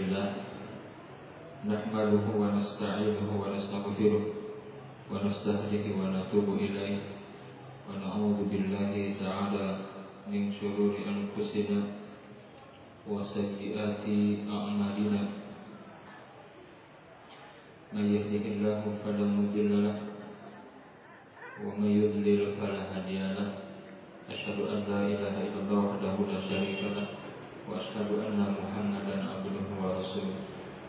لله نحمده ونستعينه ونستغفره ونستهديه ونتوب إليه ونعوذ بالله تعالى من شرور أنفسنا وسيئات أعمالنا من يهده الله فلا مضل له ومن يضلل فلا هادي له أشهد أن لا إله إلا الله وحده لا شريك له وأشهد أن محمدا عبده ورسوله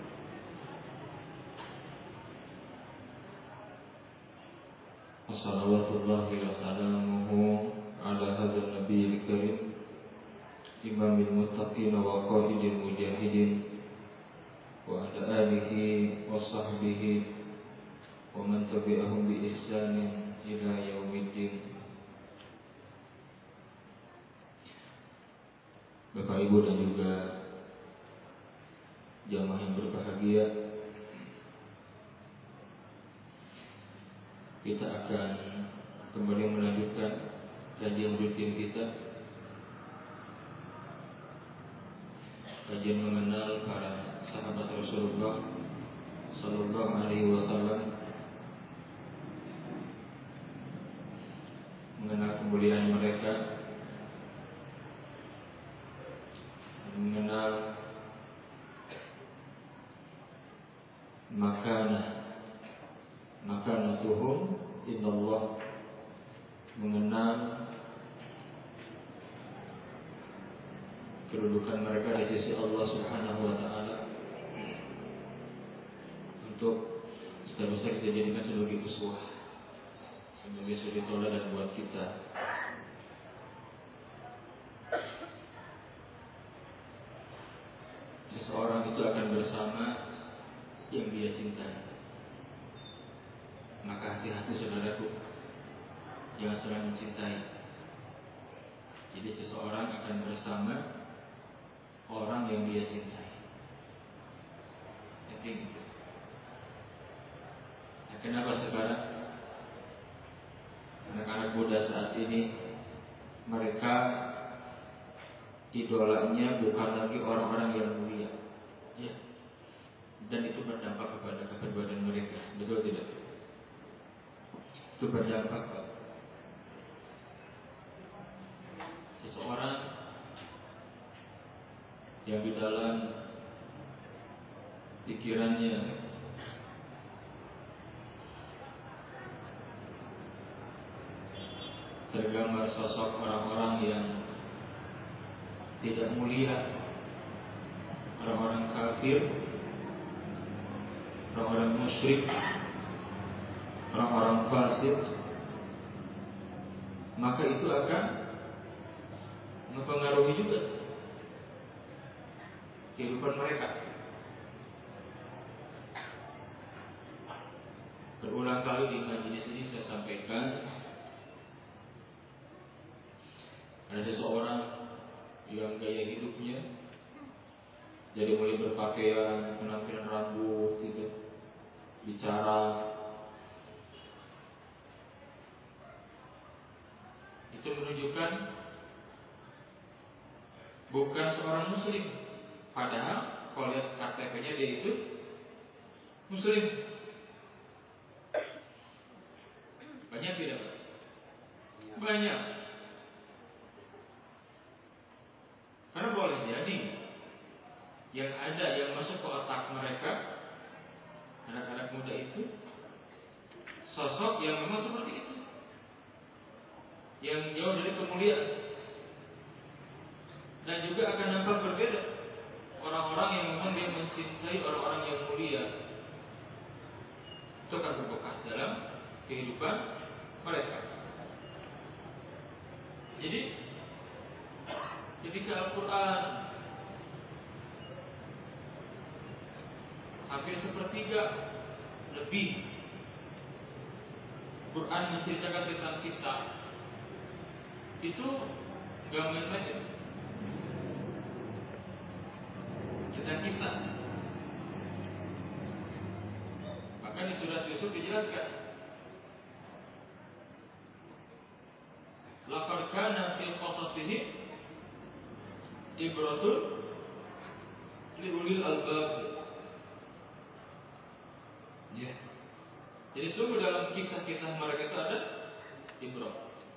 صلوات الله وسلامه على هذا النبي الكريم إمام المتقين وقائد المجاهدين وعلى آله وصحبه ومن تبعهم بإحسان إلى يوم الدين. Bapak Ibu dan juga jamaah yang berbahagia, kita akan kembali melanjutkan kajian rutin kita, kajian mengenal para sahabat Rasulullah Sallallahu Alaihi Wasallam, mengenal kemuliaan mereka, mengenal makanatuhum indallah, mengenal kedudukan mereka di sisi Allah Subhanahu wa taala, untuk seterusnya kita jadikan sebagai uswah, sebagai suri tauladan buat kita. Seseorang itu akan bersama yang dia cintai. Maka hati-hati saudaraku, jangan salah mencintai. Jadi seseorang akan bersama orang yang dia cintai. Penting itu. Nah, kenapa sekarang anak-anak muda saat ini mereka idolanya bukan lagi orang-orang yang mulia, ya, dan itu berdampak kepada kepribadian mereka, betul tidak? Itu berdampak Pak. Seseorang yang di dalam pikirannya tergambar sosok orang-orang yang tidak mulia, orang-orang kafir, orang-orang musyrik, orang-orang fasik, maka itu akan mempengaruhi juga kehidupan mereka. Berulang kali di majelis ini saya sampaikan, ada seseorang yang gaya hidupnya jadi mulai berpakaian, penampilan rambut gitu, bicara, itu menunjukkan bukan seorang muslim. Padahal kalau lihat KTP-nya dia itu muslim. Banyak tidak? Banyak. Karena boleh jadi yang ada yang masuk ke otak mereka, anak-anak muda itu, sosok yang memang seperti itu, yang jauh dari kemuliaan. Dan juga akan nampak berbeda orang-orang yang memang dia mencintai orang-orang yang mulia. Itu akan berbekas dalam kehidupan mereka. Jadi ketika Al-Quran hampir sepertiga lebih Quran menceritakan tentang kisah, itu gak main saja tentang kisah. Maka di surat Yusuf dijelaskan, laqad kana fil qasasihim ibratun Li ulil albab. Ya. Jadi sungguh dalam kisah-kisah mereka itu ada ibrah.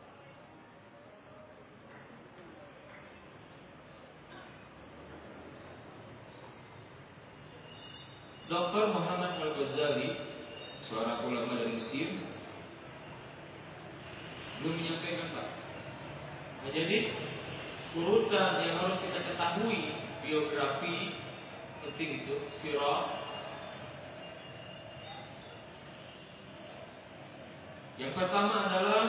Dr. Muhammad Al-Ghazali, seorang ulama dari Mesir, belum menyampaikan, Pak. Nah, jadi urutan yang harus kita ketahui biografi penting itu sirah. Yang pertama adalah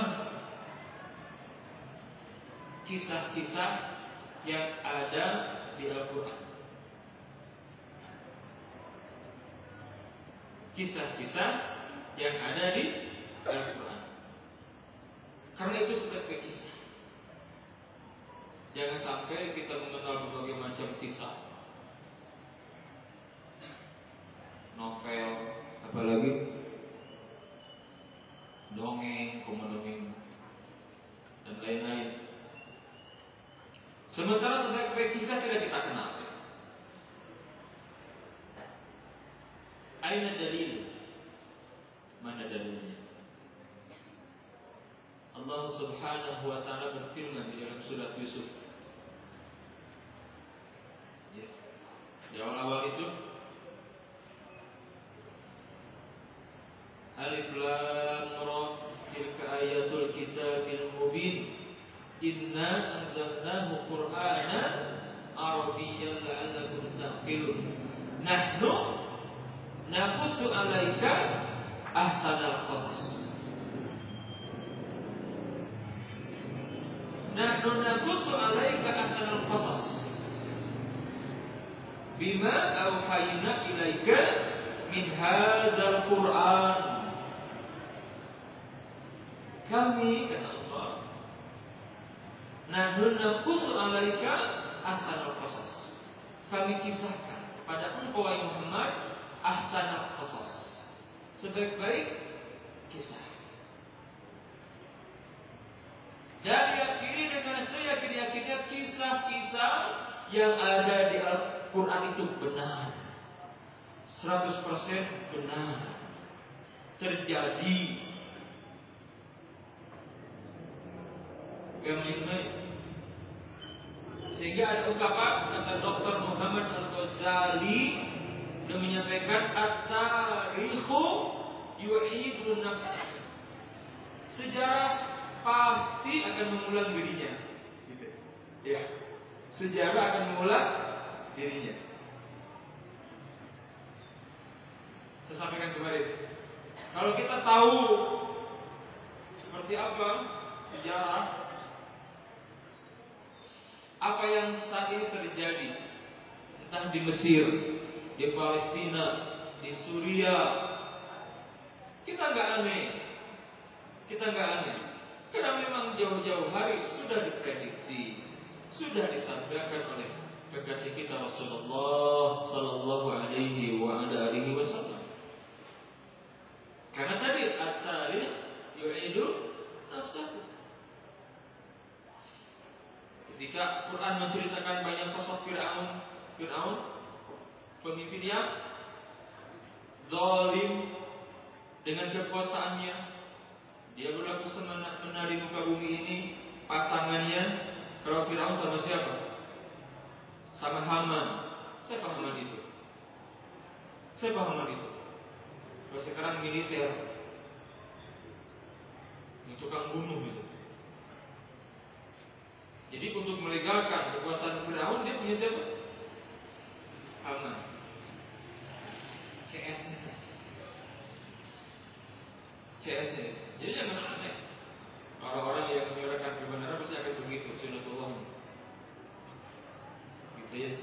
kisah-kisah yang ada di Al-Quran. Kisah-kisah yang ada di Al-Quran. Karena itu sebagai kisah. Jangan sampai kita mengenal berbagai macam kisah, novel, apalagi dongeng, komodongeng, dan lain-lain. Sementara sebagai kisah tidak kita kenal. Aina dalil? Mana dalilnya? Allah Subhanahu wa taala berfirman di dalam surat Yusuf. Ya. Di awal-awal itu Alif Lam Ra, tilka ayatul kitabil mubin. Inna anzalnahu Qur'anan Arabiyyan la'allakum ta'qilun. Nahnu naqussu 'alaika ahsanal qasas. Nahnu naqussu 'alaika ahsanal qasas bima awhayna ilaika min hadzal Qur'an. Kami, kata Allah, nahnu naqussu 'alaika ahsanal qasas. Kami kisahkan kepada engkau wahai Muhammad ahsanal qasas, sebaik-baik kisah. Dan yakini dengan seyakin-yakinnya kisah-kisah yang ada di Al-Quran itu benar, 100% benar, terjadi. Sehingga ada ungkapan kata Dr. Muhammad Al-Ghazali yang menyampaikan at-tarikhu yu'idun nafsah. Sejarah pasti akan mengulang dirinya. Gitu. Ya. Sejarah akan mengulang dirinya. Saya sampaikan kemarin. Kalau kita tahu seperti apa sejarah, apa yang saat ini terjadi, entah di Mesir, di Palestina, di Suriah, kita nggak aneh. Karena memang jauh-jauh hari sudah diprediksi, sudah disampaikan oleh kekasih kita Rasulullah Sallallahu Alaihi Wasallam. Karena tadi at-tarikh yu'idu nafsahu. Ketika Quran menceritakan banyak sosok Fir'aun, pemimpin yang zalim dengan kekuasaannya, dia berlaku semena-mena di muka bumi ini. Pasangannya, kalau Fir'aun sama siapa? Sama Haman. Siapa Haman itu? Kalau sekarang militer, yang tukang bunuh itu. Jadi untuk melegalkan kekuasaan Fir'aun, dia punya siapa? Haman. CS-nya. Jadi jangan aneh. Orang-orang yang menyuarakan kebenaran pasti akan begitu, sunatullah. Gitu ya.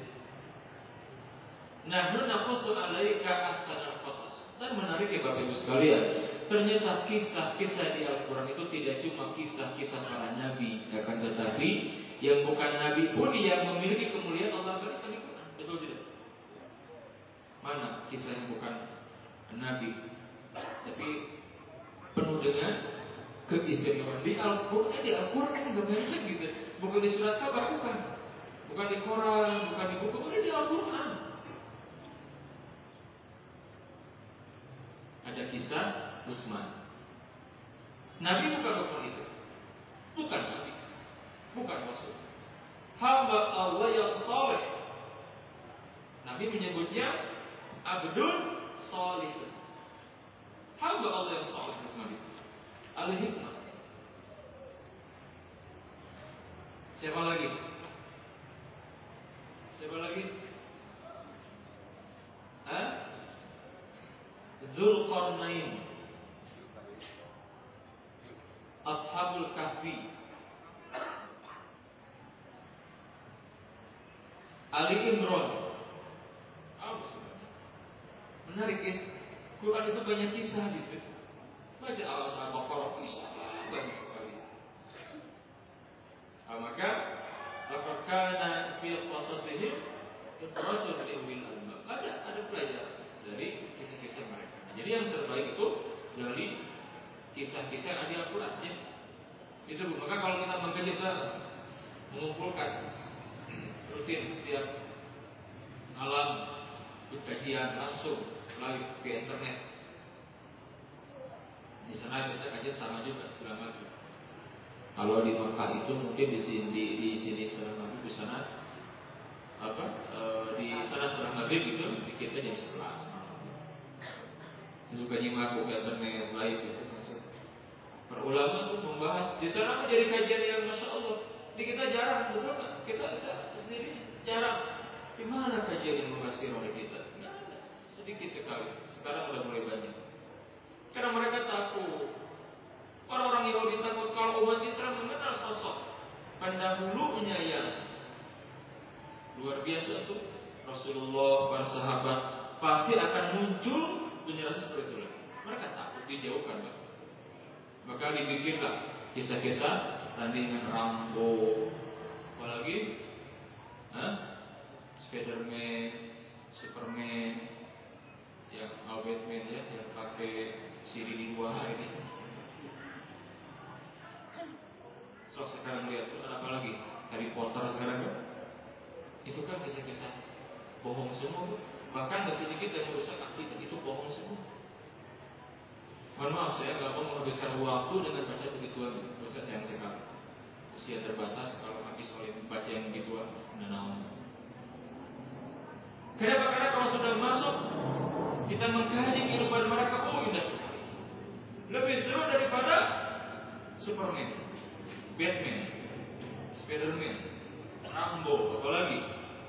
Nahnu naqussu 'alaika ahsanal qasas. Dan menarik ya Bapak Ibu sekalian, ternyata kisah-kisah di Al-Quran itu tidak cuma kisah-kisah para nabi, akan tetapi yang bukan nabi pun yang memiliki kemuliaan Allah berikan di Quran. Betul tidak? Mana kisah yang bukan nabi tapi penuh dengan keistimewaan di Al-Quran? Di Al-Quran nggak banyak gitu. Bukan di surat kabar, bukan di Quran, bukan di buku, bukan di Al-Quran. kisah Luqman. Nabi bukan Luqman itu, bukan Nabi, bukan Rasul, hamba Allah yang saleh. Nabi menyebutnya Abdul Salih, hamba Allah yang saleh. Luqman itu Al-Hikmah. Siapa lagi? Siapa lagi? Dzulqarnain, Ashabul Kahfi, Ali Imran. Menarik ya. Quran itu banyak kisah gitu. Baca Al-Baqarah, kisah banyak sekali. Maka laqad kana fi qasasihim ibratun li ulil albab. Ada pelajaran dari kisah-kisah mereka. Jadi yang terbaik itu dari kisah-kisah yang ada di Al-Quran ya. Itu maka kalau kita mengkaji mengumpulkan rutin setiap malam kajian langsung melalui via internet. Di sana bisa kajian sama juga selama itu. Kalau di Mekah itu mungkin di sini selama itu, di sana di sana setelah maghrib itu, di kita jam 11 malam. Suka nyimak ke internet live itu maksud. Para ulama itu membahas di sana menjadi kajian yang masya Allah. Di kita jarang, betul nggak? Kita sendiri jarang. Di mana kajian yang membahas oleh kita? Nggak ada, sedikit sekali. Sekarang udah mulai banyak. Karena mereka takut. Orang-orang Yahudi takut kalau umat Islam mengenal sosok pendahulunya yang luar biasa itu Rasulullah, para sahabat, pasti akan muncul generasi seperti itu. Mereka takut dijauhkan. Maka dibikinlah kisah-kisah tandingan Rambo, apalagi Spiderman, Superman, yang Batman ya, yang pakai siri di dua ini. So sekarang lihat tuh apa lagi? Harry Potter sekarang kan? Itu kan kisah-kisah bohong semua. Bahkan gak sedikit yang merusak akidah itu bohong semua. Mohon maaf saya nggak mau menghabiskan waktu dengan baca begituan. Bahasa sayang sekali. Usia terbatas kalau habis oleh baca yang begituan. Kenapa? Karena kalau sudah masuk kita mengkaji kehidupan mereka, oh indah sekali. Lebih seru daripada Superman, Batman, Spiderman, Rambo, apalagi.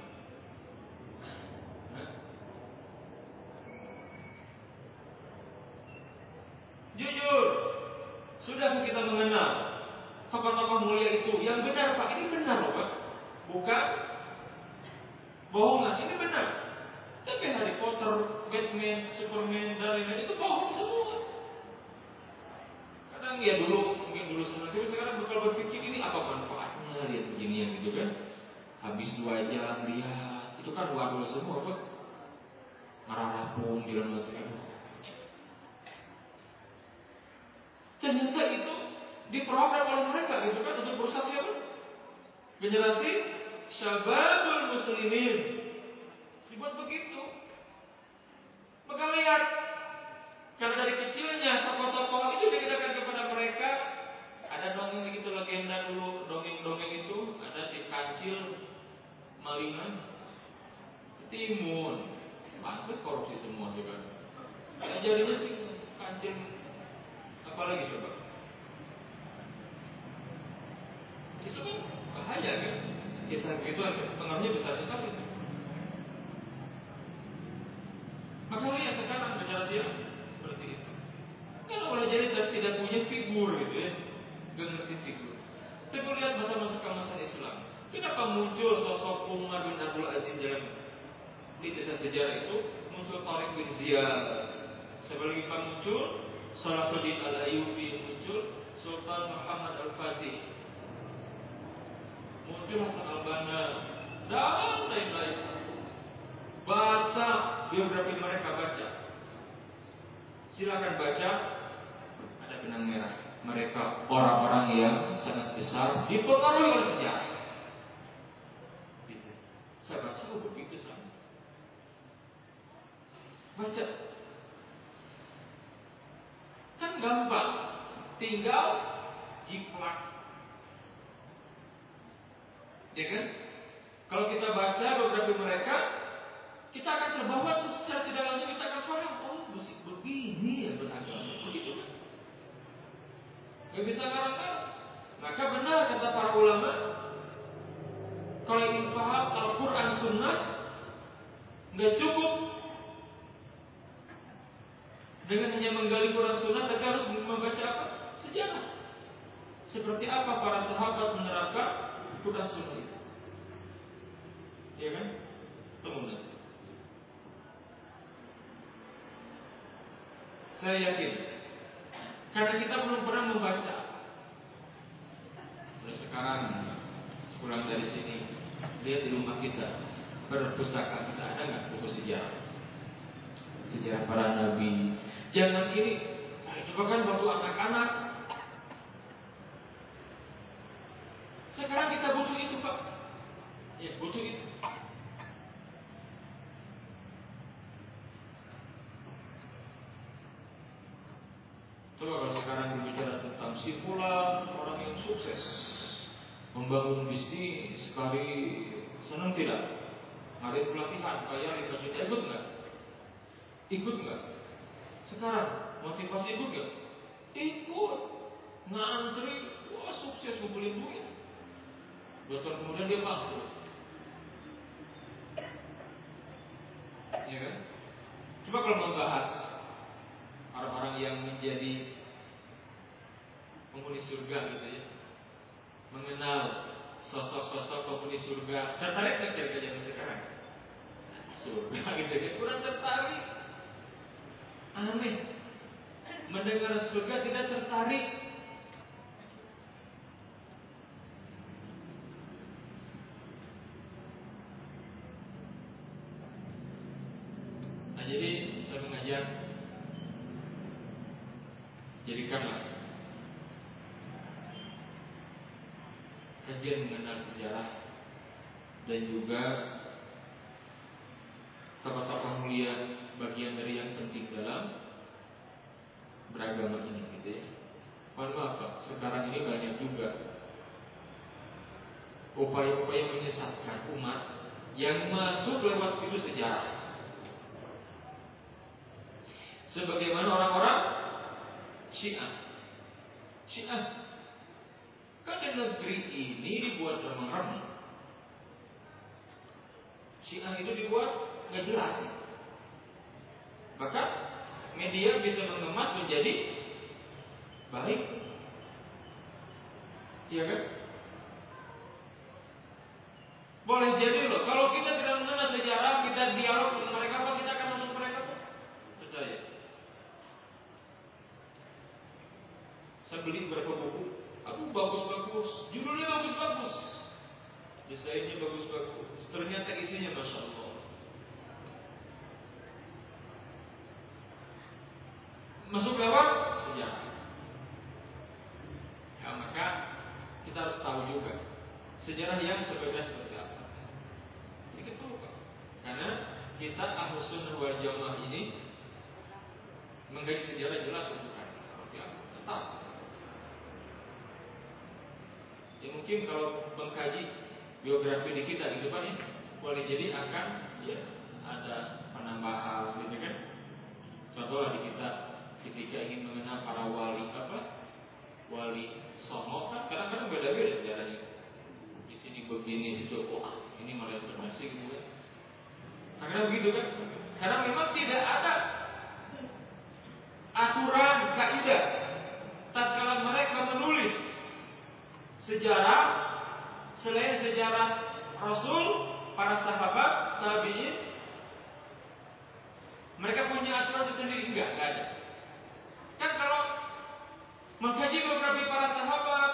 Jujur, sudah kita mengenal tokoh-tokoh mulia itu yang benar Pak, ini benar loh Pak, bukan bohongan, ini benar. Tapi Harry Potter, Batman, Superman, dan lain-lain itu bohong semua. Kadang ya mungkin dulu senang, tapi sekarang bakal berpikir ini apa manfaatnya lihat beginian gitu kan? Habis 2 jam lihat, itu kan wadul semua Pak. Marah-rapung jalan mati. Ternyata itu diprogram oleh mereka gitu kan untuk merusak siapa? Generasi syababul muslimin. Dibuat begitu. Maka lihat, karena dari kecilnya tokoh-tokoh itu dikatakan kepada mereka. Ada dongeng begitu legenda dulu, dongeng itu ada si kancil malingan timun. Pantes korupsi semua sekarang. Jadinya si kancil apalagi coba? Itu kan bahaya kan? Kisah begitu pengaruhnya besar sekali. Maka lihat sekarang generasi seperti itu. Kan boleh jadi tidak punya figur gitu ya, gak ngerti figur. Tapi lihat masa Islam. Kenapa muncul sosok Umar bin Abdul Aziz dalam kisah sejarah itu? Muncul Tariq bin Ziyad. Sebelum muncul Salahuddin Al-Ayyubi, muncul Sultan Muhammad Al-Fatih, muncul Hasan Al-Banna, dan lain-lain. Baca biografi mereka, baca. Silakan baca. Ada benang merah. Mereka orang-orang yang sangat besar dipengaruhi oleh sejarah. Saya baca begitu sama. Baca. gampang, tinggal jiplak. Ya kan? Kalau kita baca beberapa mereka, kita akan terbawa terus secara tidak langsung kita akan paham, oh begini ya beragama, begitu kan? Gak bisa ngarang-ngarang. Maka benar kata para ulama, kalau ingin paham Al-Quran Sunnah, nggak cukup dengan hanya menggali Quran Sunnah, tapi harus membaca apa? Sejarah. Seperti apa para sahabat menerapkan Quran Sunnah itu. Ya kan? Teman-teman. Saya yakin, karena kita belum pernah membaca. Mulai sekarang, sepulang dari sini, lihat di rumah kita, perpustakaan kita ada nggak buku sejarah? Sejarah para nabi. Jangan ini, itu bahkan waktu anak-anak. Sekarang kita butuh itu, Pak. Ya, butuh itu. Coba kalau sekarang berbicara tentang si fulan, orang yang sukses membangun bisnis sekali, senang tidak? Ada pelatihan, bayar 5 juta, ikut nggak? Ikut nggak? Sekarang motivasi ikut nggak? Ikut, ngantri, wah sukses ngumpulin duit. 2 tahun kemudian dia bangkrut. Ya kan? Coba kalau membahas orang-orang yang menjadi penghuni surga gitu ya, mengenal sosok-sosok penghuni surga, tertarik nggak kira-kira sekarang? Surga gitu ya, kurang tertarik. Aneh, mendengar surga tidak tertarik. Nah jadi saya mengajak, jadikanlah kajian mengenal sejarah dan juga tokoh-tokoh mulia bagian dari yang penting dalam beragama ini gitu ya. Mohon maaf Pak, sekarang ini banyak juga upaya-upaya menyesatkan umat yang masuk lewat pintu sejarah. Sebagaimana orang-orang Syiah. Kan di negeri ini dibuat remang-remang. Syiah itu dibuat nggak jelas. Bahkan media bisa mengemas menjadi baik. Iya kan? Boleh jadi loh, kalau kita tidak mengenal sejarah, kita dialog dengan mereka, apa kita akan masuk mereka? Percaya. Saya beli beberapa buku, aku bagus-bagus, judulnya bagus-bagus, desainnya bagus-bagus, ternyata isinya Masya Allah. Masuk lewat sejarah. Ya maka kita harus tahu juga sejarah yang sebenarnya seperti apa. Ini kita tahu Pak. Karena kita Ahlus Sunnah wal Jamaah ini mengkaji sejarah jelas untuk seperti apa. Tetap. Ya mungkin kalau mengkaji biografi di kita di depan ini boleh jadi akan ya ada penambahan gitu kan. Contohlah di kita ketika ingin mengenal para wali wali songo kan kadang-kadang beda-beda sejarahnya. Di sini begini situ, wah ini malah informasi gitu kan. Karena begitu kan. Karena memang tidak ada aturan kaidah tatkala mereka menulis sejarah selain sejarah Rasul, para sahabat, tabi'in, mereka punya aturan tersendiri enggak ada. Kan kalau mengkaji biografi para sahabat,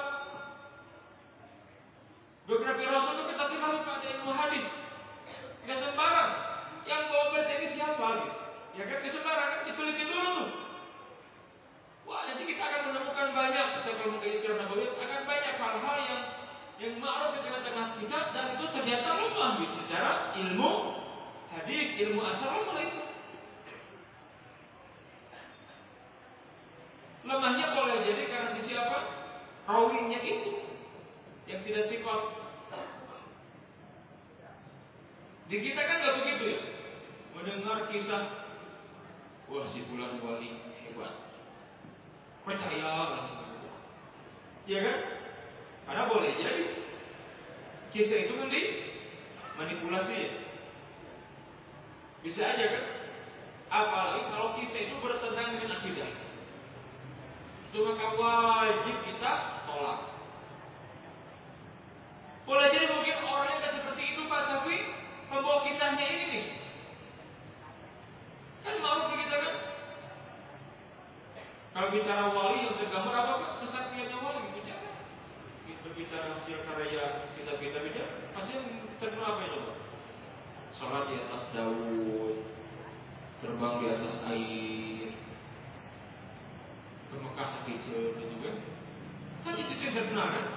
biografi Rasul itu kita harus pada ilmu hadis. Enggak sembarang. Yang bawa berita ini siapa gitu. Ya kan sembarang kan diteliti dulu tuh. Wah, nanti kita akan menemukan banyak, saya kalau mengkaji sirah Nabawi akan banyak hal-hal yang ma'ruf di tengah-tengah kita dan itu ternyata lemah gitu secara ilmu hadis, ilmu asal lemah itu. Lemahnya boleh jadi karena sisi apa? Rawinya itu yang tidak sifat. Di kita kan nggak begitu ya. Mendengar kisah, wah si fulan wali hebat, percaya langsung. Ya kan? Karena boleh jadi kisah itu manipulasi ya. Bisa aja kan? Apalagi kalau kisah itu bertentangan dengan akidah, itu maka wajib kita tolak. Boleh jadi mungkin orangnya tidak seperti itu Pak, tapi pembawa kisahnya ini nih kan mau begitu kan? Kalau bicara wali yang tergambar apa Pak? Kesaktiannya wali gitu ya. Berbicara hasil karya kita bicara, pasti yang terkenal apa itu Pak? Salat di atas daun, terbang di atas air, ke Mekah sakit gitu kan? Kan itu yang terkenal kan?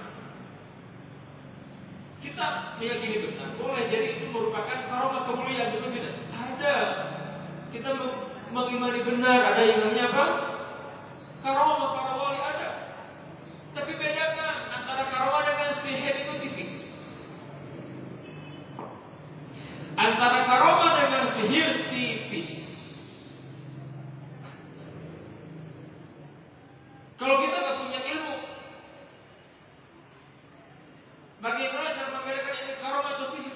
Kita meyakini benar, boleh jadi itu merupakan karomah kemuliaan, betul tidak? Ada. Kita mengimani benar, ada yang namanya apa? Karomah para wali ada. Tapi bedakan antara karomah dengan sihir itu tipis. Antara karomah dengan sihir tipis. Kalau kita tidak punya ilmu, bagaimana cara membedakan ini karomah atau sihir?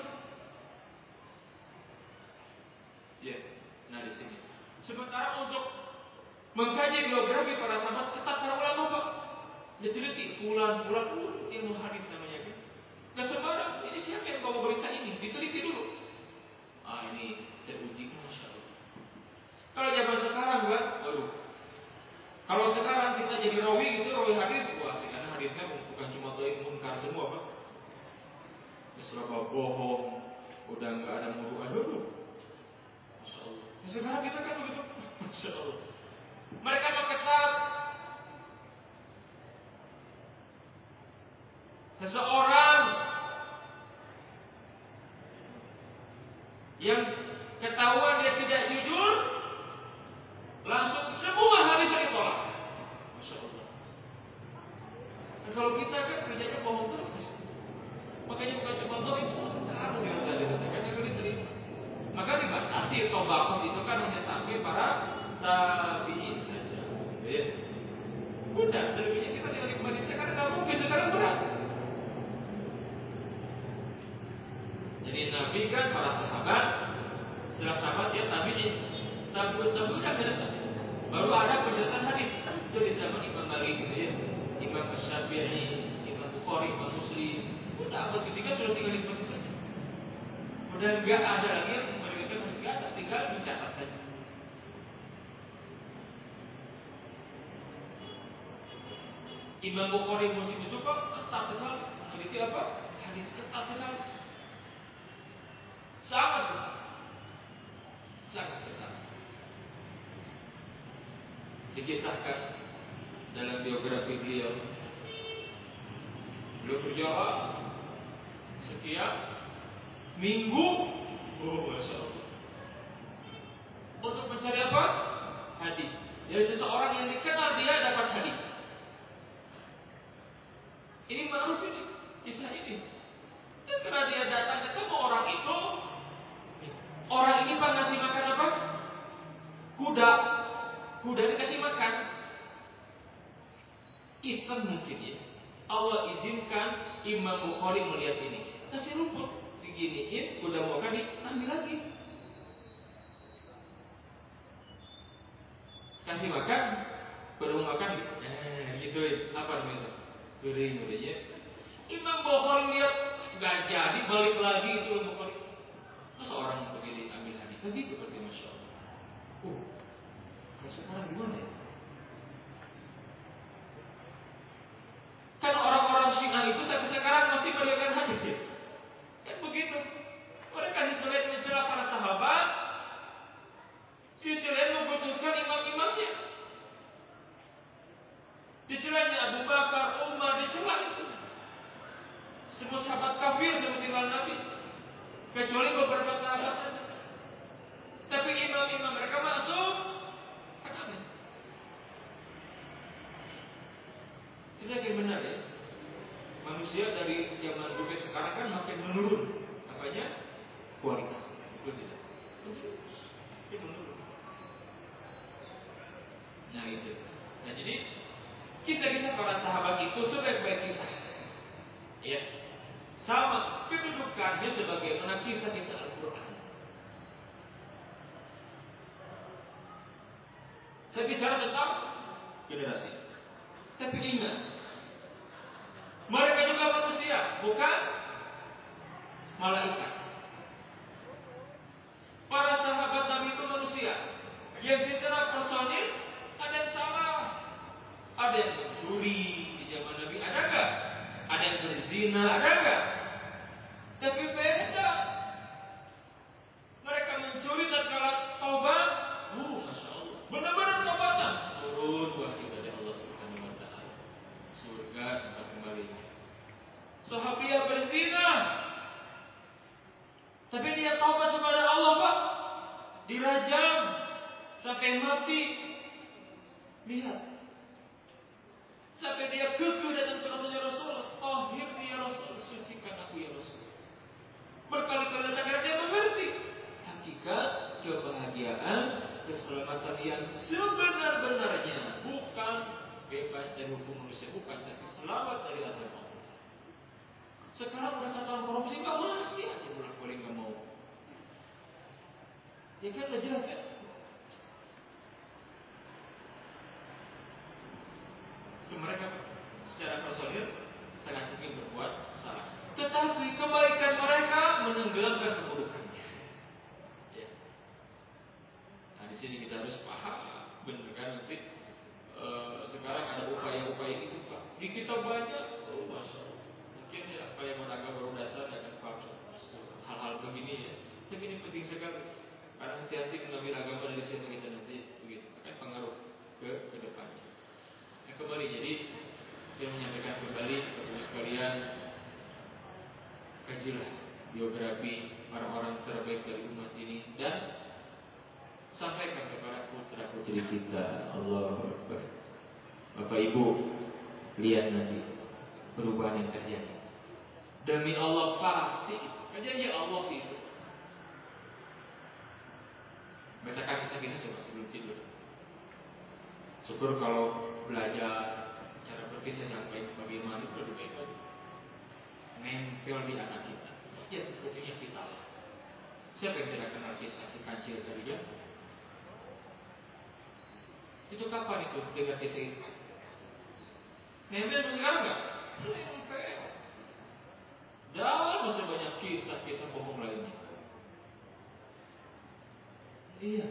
Ya, nah di sini. Sementara untuk mengkaji biografi para sahabat ketat para ulama Pak, diteliti bulan ilmu hadis namanya kan. Gak sembarang. Ini siapa yang bawa berita ini? Diteliti dulu. Ini teruji Masya Allah. Kalau zaman sekarang Pak, kalau sekarang kita jadi rawi gitu, rawi hadis, wah sekarang hadisnya bukan cuma dhaif munkar semua Pak. Serba bohong, udah nggak ada muruah dulu. Masya Allah. Sekarang kita kan begitu, Masya Allah. Mereka ketat. Seseorang yang ketahuan dia tidak jujur, langsung semua hadisnya ditolak. Masya Allah. Dan kalau kita kan kerjanya bohong terus. Makanya bukan cuma dhaif, harus diterima. Maka dibatasi tobakut itu kan hanya sampai para tabi'in saja. Ya. Udah, selebihnya kita tidak nikmati sekarang nggak mungkin, sekarang berat. Jadi Nabi kan para sahabat, setelah sahabat ya tabi'in, tabi'ut udah biasa. Baru ada penjelasan hadis. Itu di zaman Imam Malik gitu ya, Imam Syafi'i, Imam Bukhari, Imam Muslim. Udah abad ketiga sudah tinggal nikmati saja. Udah nggak ada lagi yang mereka nggak ada, tinggal mencatat saja. Imam Bukhari Muslim itu kok ketat sekali. Meneliti apa? Hadis ketat sekali. Sangat ketat. Sangat ketat. Dikisahkan dalam biografi beliau berjalan sekian minggu, Masya Allah, untuk mencari apa? Hadis. Dari seseorang yang dikenal dia dapat hadis. Ini ma'ruf ini, kisah ini. Dan karena dia datang ketemu orang itu, orang ini Pak ngasih makan apa? Kuda. Kuda dikasih makan. Iseng mungkin ya. Allah izinkan Imam Bukhari melihat ini. Kasih rumput, diginiin, kuda mau makan, diambil lagi. Kasih makan, kuda mau makan, gituin. Apa namanya? Kering udah ya. Imam Bukhari lihat gak jadi, balik lagi itu Imam Bukhari. Masa orang begini ambil hadis lagi seperti Masya Allah. Kalau sekarang gimana ya? Kan orang-orang Syiah itu sampai sekarang masih meriwayatkan hadis ya. Kan begitu. Mereka sisi lain mencela para sahabat, sisi lain memutuskan imam-imamnya. Dicelanya Abu Bakar, Umar, dicela itu. Semua sahabat kafir seperti Nabi, kecuali beberapa sahabat saja. Tapi imam-imam mereka masuk. Kenapa? Itu yang benar ya. Manusia dari zaman dulu ke sekarang kan makin menurun. Apanya? Kualitas. Itu tidak. Itu menurun. Nah itu. Nah jadi kisah-kisah para sahabat itu sebaik-baik kisah. Ya. Sama kedudukannya sebagaimana kisah-kisah Al-Quran. Saya bicara tentang generasi. Tapi ingat, mereka juga manusia, bukan malaikat. Para sahabat Nabi itu manusia. Yang bicara personil, ada yang salah, ada yang mencuri di zaman Nabi, ada enggak? Ada yang berzina, ada enggak? Tapi beda. Mereka mencuri tatkala taubat, masya Allah, benar-benar taubatan. Turun wahyu dari Allah Subhanahu Wa Taala. Surga tempat kembalinya. Sahabiah berzina, tapi dia taubat kepada Allah, Pak. Dirajam sampai mati. Lihat. Sampai dia kekeh datang ke Rasulullah. Akhirnya ya Rasul, sucikan aku ya Rasul. Berkali-kali datang dia mengerti hakikat kebahagiaan, keselamatan yang sebenar-benarnya, bukan bebas dari hukum manusia, bukan, tapi selamat dari azab Allah. Sekarang mereka tahu korupsi, nggak masih aja bolak-balik nggak mau. Ya kan udah jelas ya. Itu mereka secara personil sangat mungkin berbuat salah. Tetapi kebaikan mereka menenggelamkan keburukannya. Ya. Nah di sini kita harus paham, benar kan nanti sekarang ada upaya-upaya itu Pak. Di kita banyak, masya Allah. Mungkin ya apa yang menangkap baru dasar akan paham hal-hal begini ya. Tapi ini penting sekali. Karena hati-hati mengambil agama dari situ kita nanti begitu akan pengaruh ke depannya. Nah, kembali jadi saya menyampaikan kembali kepada sekalian, kajilah biografi orang-orang terbaik dari umat ini dan sampaikan kepada putra putri kita. Allahu Akbar. Bapak Ibu, lihat nanti perubahan yang terjadi. Demi Allah pasti itu. Janji Allah sih itu. Bacakan kisah-kisah coba sebelum tidur. Syukur kalau belajar cara berkisah yang baik bagaimana itu lebih baik lagi. Nempel di anak kita. Ya buktinya kita lah. Siapa yang tidak kenal kisah si kancil tadi ya? Itu kapan itu dengar kisah itu? Nempel sekarang nggak? Nempel. Jauh masih banyak kisah-kisah bohong lainnya. Iya.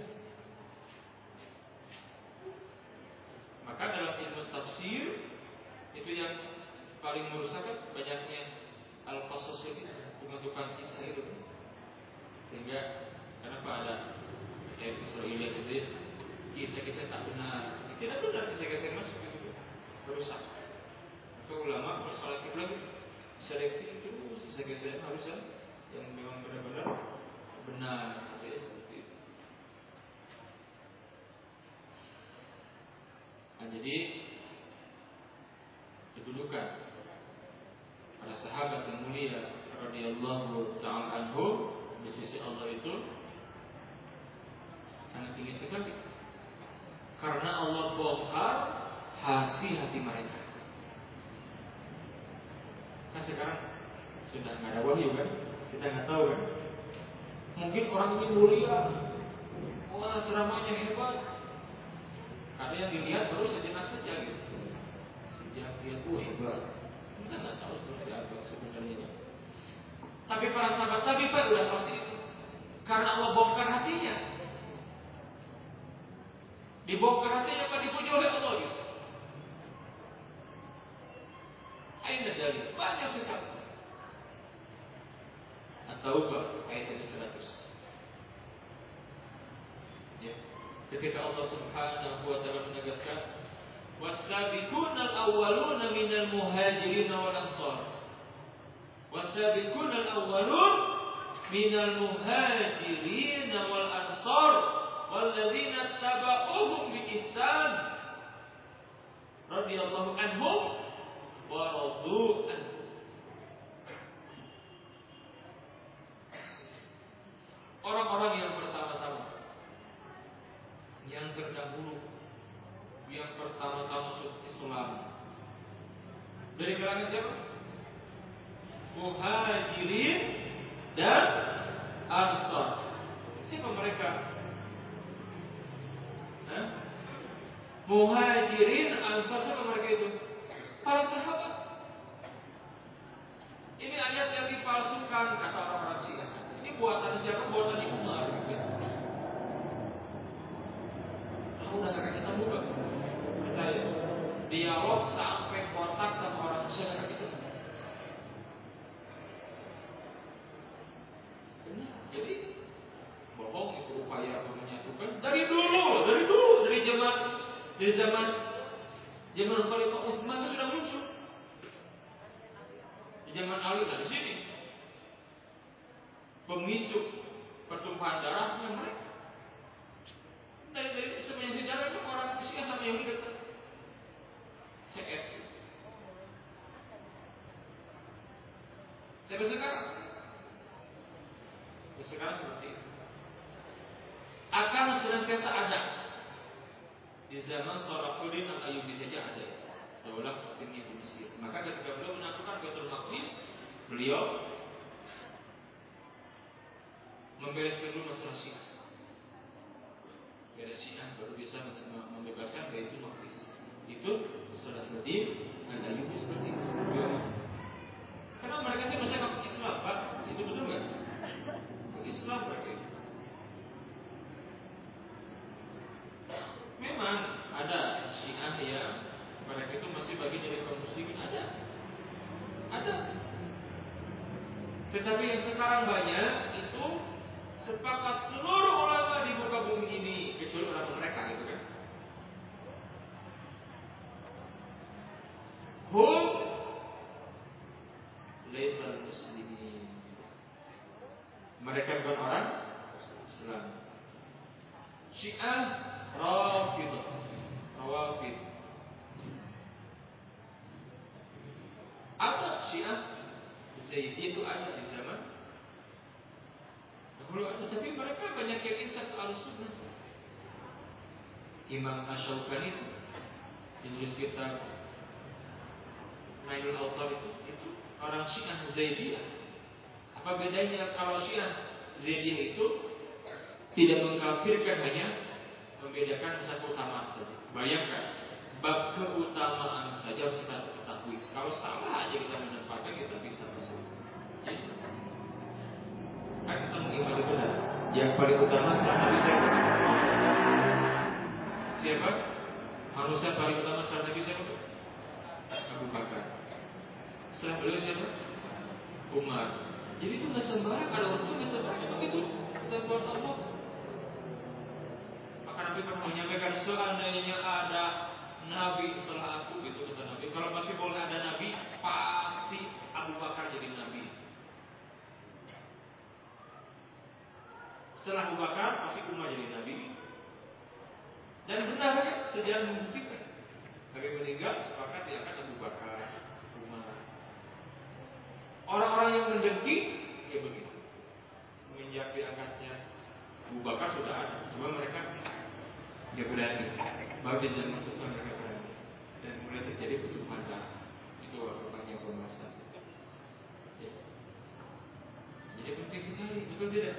Maka dalam ilmu tafsir itu yang paling merusak banyaknya al-qasas itu, pembentukan kisah itu. Sehingga kenapa ada Israiliyat itu kisah-kisah tak benar. Tidak benar kisah-kisah yang masuk itu merusak. Maka ulama berselektif lagi. Selektif itu kisah-kisah yang harusnya yang memang benar-benar benar. Ya, seperti itu. Nah, jadi kedudukan para sahabat yang mulia radhiyallahu ta'ala anhu di sisi Allah itu sangat tinggi sekali. Karena Allah bongkar hati-hati mereka. Nah sekarang sudah nggak ada wahyu kan? Kita nggak tahu kan? Mungkin orang ini mulia, wah ceramahnya hebat. Karena yang dilihat baru sejenak saja gitu. Sejak dia hebat. Kita nggak tahu seperti apa sebenarnya. Tapi para sahabat Nabi Pak udah pasti itu. Karena Allah bongkar hatinya. Dibongkar hatinya Pak, dipuji oleh Allah gitu. Aina dalil banyak sekali. At-Taubah ayat 100. Ya. Ketika Allah Subhanahu wa taala menegaskan was-sabiquna al-awwaluna minal muhajirin wal ansar. Was-sabiquna al-awwalun minal muhajirin wal ansar walladzina tabauhum bi ihsan radhiyallahu anhum wa radu anhu. Orang-orang yang pertama-tama, yang terdahulu, yang pertama-tama masuk Islam dari kalangan siapa? Muhajirin dan Ansar. Siapa mereka? Muhajirin, Ansar, siapa mereka itu? Para sahabat. Ini ayat yang dipalsukan kata orang-orang Syiah. Ini buatan siapa? Buatan Umar. Kamu udah kakak kita buka. Percaya. Dialog sampai kontak sama orang Syiah kakak kita. Benar. Jadi bohong itu upaya menyatukan dari zaman Khalifah Utsman itu sudah muncul. Di zaman Ali di sini pemicu pertumpahan darahnya mereka. Dari sebenarnya sejarah itu orang Syiah sama Yahudi dekat. CS. Sampai sekarang seperti itu. Akan senantiasa ada. Di zaman Sharafuddin Al-Ayyubi saja ada daulah Fatimiyah di Mesir. Maka ketika beliau menaklukkan Baitul Maqdis, beliau membereskan dulu masalah Syiah. Beres Syiah baru bisa membebaskan Baitul Maqdis. Itu Sharafuddin Al-Ayyubi seperti itu. Karena mereka sih masih masuk Islam, Pak. Itu betul nggak? Islam mereka itu. Memang ada Syiah yang mereka itu masih bagian dari kaum muslimin, ada. Tetapi yang sekarang banyak itu sepakat seluruh ulama di muka bumi ini kecuali ulama mereka gitu kan. Hum laisal muslimin. Mereka bukan orang Islam. Syiah Rawafid. Ada Syiah Zaidi itu ada di zaman dahulu ada, tapi mereka banyak yang insaf al-sunnah. Imam Asy-Syaukani itu menulis kitab Nailul Awtar itu orang Syiah Zaidiyah. Apa bedanya kalau Syiah Zaidiyah itu tidak mengkafirkan, hanya membedakan satu keutamaan saja. Bayangkan, bab keutamaan saja harus kita ketahui. Kalau salah aja kita menempatkan, kita bisa masuk. Kan kita mengimani benar. Yang paling utama setelah Nabi siapa? Siapa? Manusia paling utama setelah Nabi siapa? Abu Bakar. Setelah beliau siapa? Umar. Jadi itu nggak sembarang, ada orang itu nggak sembarang begitu. Kita buat Allah. Maka Nabi pernah menyampaikan, seandainya ada Nabi setelah aku, gitu kata Nabi. Kalau masih boleh ada Nabi, pasti Abu Bakar jadi Nabi. Setelah Abu Bakar, pasti Umar jadi Nabi. Dan benar kan? Sejarah membuktikan. Nabi meninggal, sepakat diangkat Abu Bakar, Umar. Orang-orang yang mendengki, ya begitu. Semenjak diangkatnya Abu Bakar sudah ada, cuma mereka tidak berani. Baru di zaman itu mereka berani. Dan kemudian terjadi pertumpahan darah. Itu banyak pembahasan. Ya. Jadi penting sekali, betul tidak?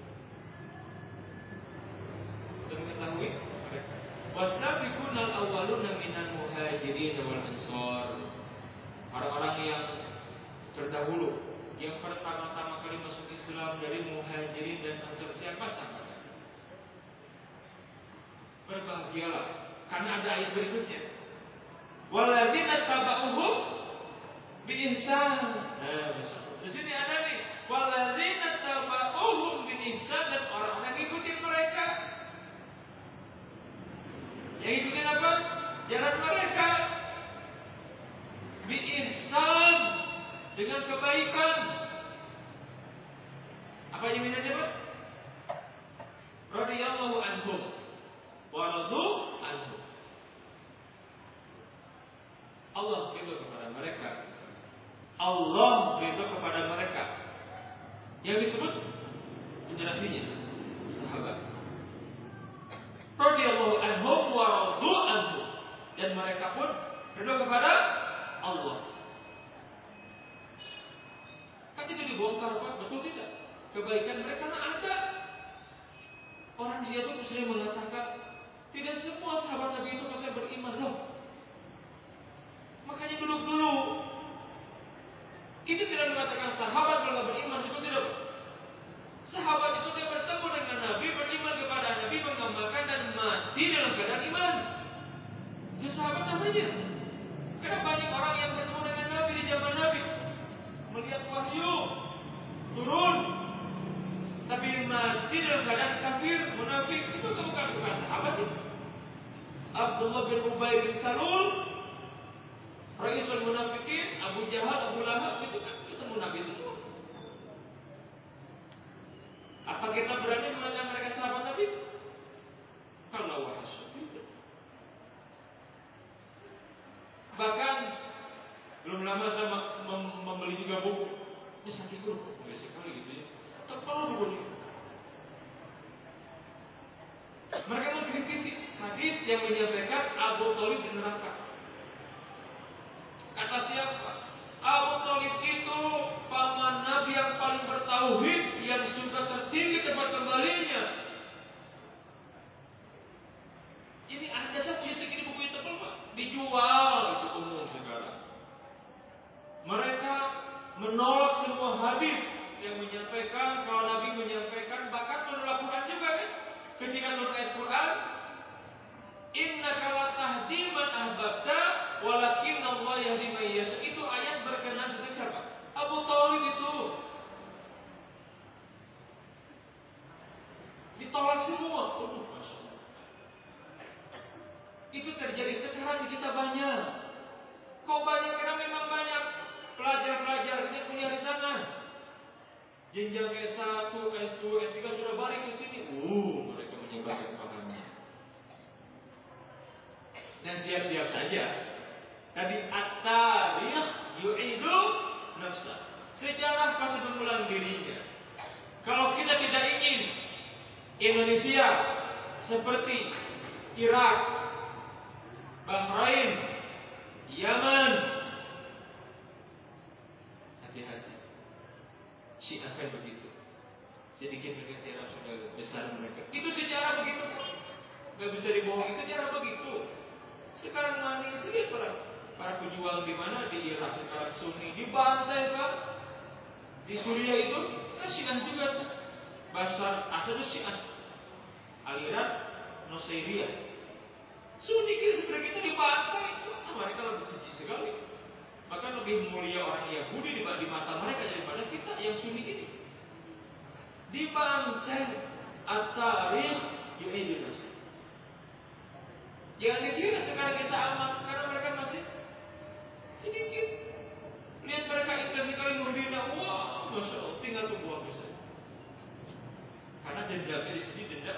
Untuk mengetahui mereka. Wasabiqun al-awwaluna minal muhajirin wal ansar. Orang-orang yang terdahulu, yang pertama-tama kali masuk Islam dari muhajirin dan ansar, siapa sama? Berbahagialah, karena ada ayat berikutnya. Walladzina tabauhum bi ihsan. Di sini ada nih, walladzina tabauhum bi ihsan, dan orang-orang yang ikutin mereka. Yang ikutin apa? Jalan mereka. Bi ihsan, dengan kebaikan. Apa yang minta jawab? Radhiyallahu anhum wa radu anhu. Allah ridho kepada mereka. Allah ridho kepada mereka. Yang disebut generasinya sahabat. Radhiyallahu anhum wa radu anhu. Dan mereka pun ridho kepada Allah. Kan itu dibongkar Pak, betul tidak? Kebaikan mereka ada. Orang dia itu sering mengatakan tidak semua sahabat Nabi itu katanya beriman loh. Makanya dulu kita tidak mengatakan sahabat kalau beriman itu tidak. Sahabat itu dia bertemu dengan Nabi, beriman kepada Nabi, mengamalkan dan mati dalam keadaan iman. Itu sahabat namanya. Karena banyak orang yang bertemu dengan Nabi di zaman Nabi, melihat wahyu turun, tapi mati dalam keadaan kafir, munafik. Itu bukan sahabat itu. Abdullah bin Ubay bin Salul, Raisul Munafikin, Abu Jahal, Abu Lahab, itu kan ketemu Nabi semua. Apa kita berani mengatakan mereka sahabat Nabi? Kalau wahasya tidak. Bahkan belum lama saya membeli juga buku. Ini sakit guru, nggak sekali gitu ya. Tepal buku ini. Mereka mengkritisi hadis yang menyampaikan Abu Thalib di neraka. Kata siapa? Abu Thalib itu paman Nabi yang paling bertauhid, yang sudah tertinggi tempat kembalinya. Ini Anda saya punya segini buku itu tebal Pak, dijual itu umum sekarang. Mereka menolak semua hadis yang menyampaikan kalau Nabi menyampaikan, bahkan menolak Quran juga kan? Ketika menurut ayat Quran, innaka la tahdi man ahbabta walakin Allah yahdi man yasha. Itu ayat berkenaan dengan siapa? Abu Thalib itu. Ditolak semua. Masya Allah. Itu terjadi sekarang di kita banyak. Kok banyak? Karena memang banyak pelajar-pelajar ini kuliah di sana. Jenjang S1, S2, S3 sudah balik ke sini. Mereka menyebarkan pahamnya. Dan siap-siap saja. Tadi at-tarikh yu'idu nafsa. Sejarah pasti mengulang dirinya. Kalau kita tidak ingin Indonesia seperti Irak, Bahrain, Yaman, hati-hati. Syiah kan begitu. Sedikit mereka Irak sudah besar mereka. Itu sejarah begitu. Gak bisa dibohongi, sejarah begitu. Sekarang manis lihat para pejuang di mana di Irak sekarang Sunni dibantai Pak. Di Suriah itu Syiah juga tuh. Basar asal Syiah. Aliran Nusairiyah. Sunni seperti itu dibantai. Mereka lebih kecil sekali. Bahkan lebih mulia orang Yahudi di mata mereka daripada kita yang Sunni ini. Dibantai at-tarikh yu'idun nafsa. Jangan dikira sekarang kita aman karena mereka masih sedikit. Lihat mereka intens sekali membina. Wah, Masya Allah, tinggal tunggu waktu saja. Karena dendamnya di sini dendam.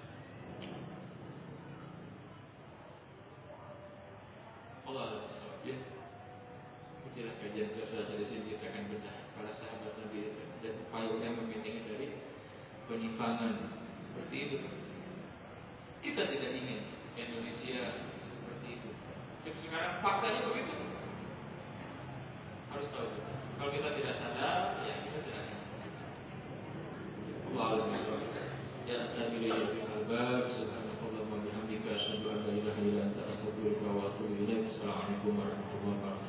Allah ya. Itulah kajian kita di sini kita akan bedah para sahabat Nabi dan upaya membentengi dari penyimpangan seperti itu. Kita tidak ingin Indonesia seperti itu. Tapi sekarang faktanya begitu. Harus tahu. Kalau kita tidak sadar, ya kita tidak akan. Allahu Akbar. Ya Nabi al-Bab subhanallahi wa bihamdika asyhadu an la ilaha illa anta astaghfiruka wa atubu ilaik. Assalamualaikum warahmatullahi wabarakatuh.